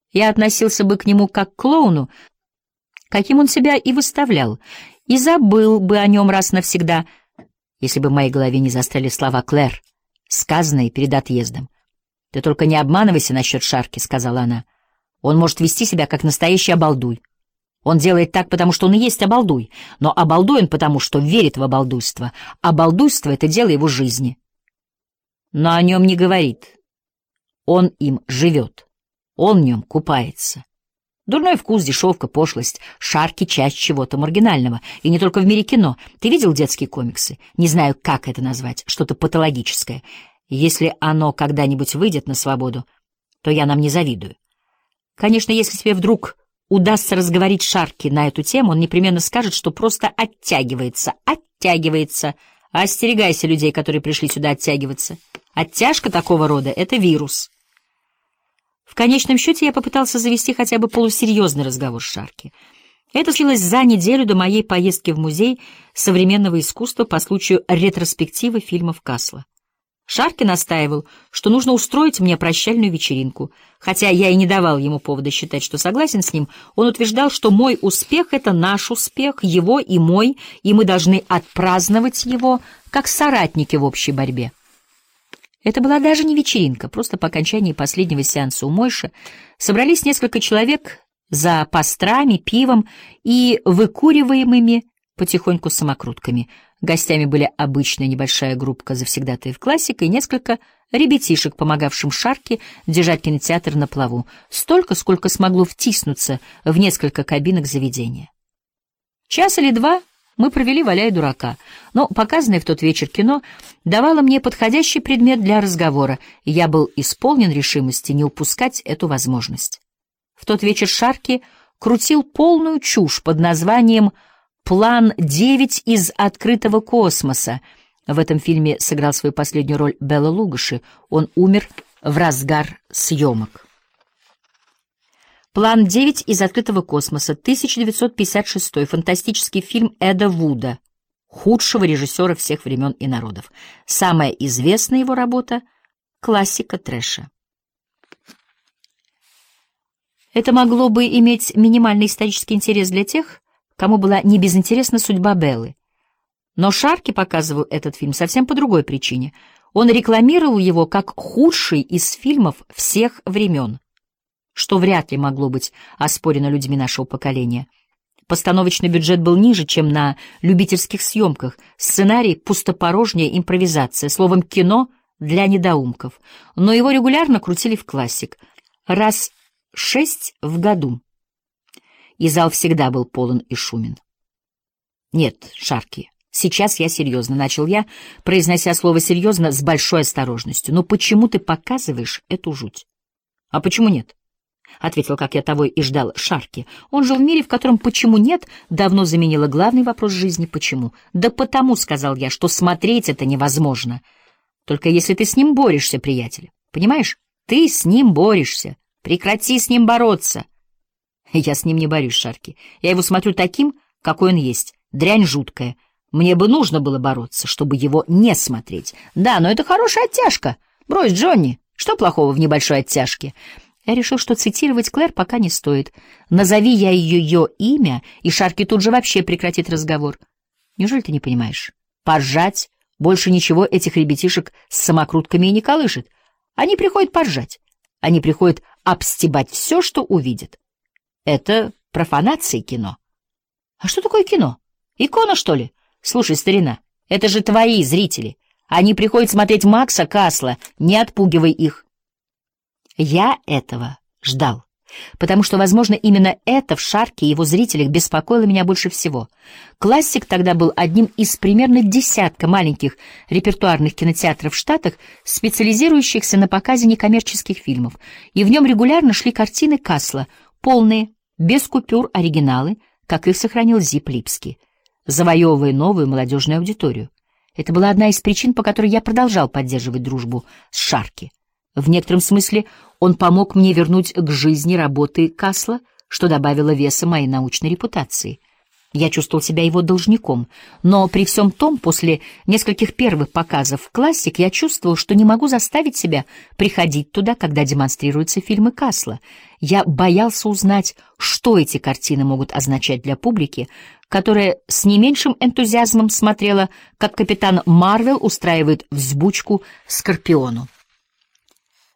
Я относился бы к нему как к клоуну, каким он себя и выставлял, и забыл бы о нем раз навсегда, если бы в моей голове не застряли слова Клэр, сказанные перед отъездом. «Ты только не обманывайся насчет Шарки», — сказала она. «Он может вести себя как настоящий обалдуй. Он делает так, потому что он и есть обалдуй, но обалдуй он потому, что верит в обалдуйство. Обалдуйство — это дело его жизни. Но о нем не говорит. Он им живет. Он в нем купается. Дурной вкус, дешевка, пошлость. Шарки — часть чего-то маргинального. И не только в мире кино. Ты видел детские комиксы? Не знаю, как это назвать. Что-то патологическое. Если оно когда-нибудь выйдет на свободу, то я нам не завидую. Конечно, если тебе вдруг удастся разговорить Шарки на эту тему, он непременно скажет, что просто оттягивается. Остерегайся людей, которые пришли сюда оттягиваться. Оттяжка такого рода — это вирус. В конечном счете я попытался завести хотя бы полусерьезный разговор с Шарки. Это случилось за неделю до моей поездки в музей современного искусства по случаю ретроспективы фильмов Касла. Шарки настаивал, что нужно устроить мне прощальную вечеринку. Хотя я и не давал ему повода считать, что согласен с ним, он утверждал, что мой успех — это наш успех, его и мой, и мы должны отпраздновать его, как соратники в общей борьбе. Это была даже не вечеринка, просто по окончании последнего сеанса у Мойши собрались несколько человек за пастрами, пивом и выкуриваемыми потихоньку самокрутками. Гостями были обычная небольшая группка завсегдатаев классика и несколько ребятишек, помогавшим Шарке держать кинотеатр на плаву. Столько, сколько смогло втиснуться в несколько кабинок заведения. Час или два мы провели, валяя дурака, но показанное в тот вечер кино давало мне подходящий предмет для разговора, и я был исполнен решимости не упускать эту возможность. В тот вечер Шарки крутил полную чушь под названием «План 9 из открытого космоса». В этом фильме сыграл свою последнюю роль Белла Лугоши. Он умер в разгар съемок. «План 9 из открытого космоса», 1956, фантастический фильм Эда Вуда, худшего режиссера всех времен и народов. Самая известная его работа — классика трэша. Это могло бы иметь минимальный исторический интерес для тех, кому была не безинтересна судьба Беллы. Но Шарки показывал этот фильм совсем по другой причине. Он рекламировал его как худший из фильмов всех времен, что вряд ли могло быть оспорено людьми нашего поколения. Постановочный бюджет был ниже, чем на любительских съемках, сценарий — пустопорожняя импровизация, словом, кино для недоумков. Но его регулярно крутили в классик, раз 6 в году. И зал всегда был полон и шумен. «Нет, Шарки, сейчас я серьезно», — начал я, произнося слово «серьезно» с большой осторожностью. «Но почему ты показываешь эту жуть?» «А почему нет?» — ответил, как я того и ждал, Шарки. Он жил в мире, в котором «почему нет» давно заменило главный вопрос жизни «почему?». «Да потому», — сказал я, — «что смотреть это невозможно. Только если ты с ним борешься, приятель. Понимаешь? Ты с ним борешься. Прекрати с ним бороться». Я с ним не борюсь, Шарки. Я его смотрю таким, какой он есть. Дрянь жуткая. Мне бы нужно было бороться, чтобы его не смотреть. Да, но это хорошая оттяжка. Брось, Джонни. Что плохого в небольшой оттяжке? Я решил, что цитировать Клэр пока не стоит. Назови я ее имя, и Шарки тут же вообще прекратит разговор. Неужели ты не понимаешь? Поржать. Больше ничего этих ребятишек с самокрутками и не колышет. Они приходят поржать. Они приходят обстебать все, что увидят. Это профанация кино. А что такое кино? Икона, что ли? Слушай, старина, это же твои зрители. Они приходят смотреть Макса Касла. Не отпугивай их. Я этого ждал, потому что, возможно, именно это в Шарке и его зрителях беспокоило меня больше всего. Классик тогда был одним из примерно десятка маленьких репертуарных кинотеатров в Штатах, специализирующихся на показе некоммерческих фильмов, и в нем регулярно шли картины Касла, полные, без купюр оригиналы, как их сохранил Зип Липский, завоевывая новую молодежную аудиторию. Это была одна из причин, по которой я продолжал поддерживать дружбу с Шарки. В некотором смысле он помог мне вернуть к жизни работы Касла, что добавило веса моей научной репутации. Я чувствовал себя его должником, но при всем том, после нескольких первых показов «Классик» я чувствовал, что не могу заставить себя приходить туда, когда демонстрируются фильмы Касла. Я боялся узнать, что эти картины могут означать для публики, которая с не меньшим энтузиазмом смотрела, как капитан Марвел устраивает взбучку Скорпиону.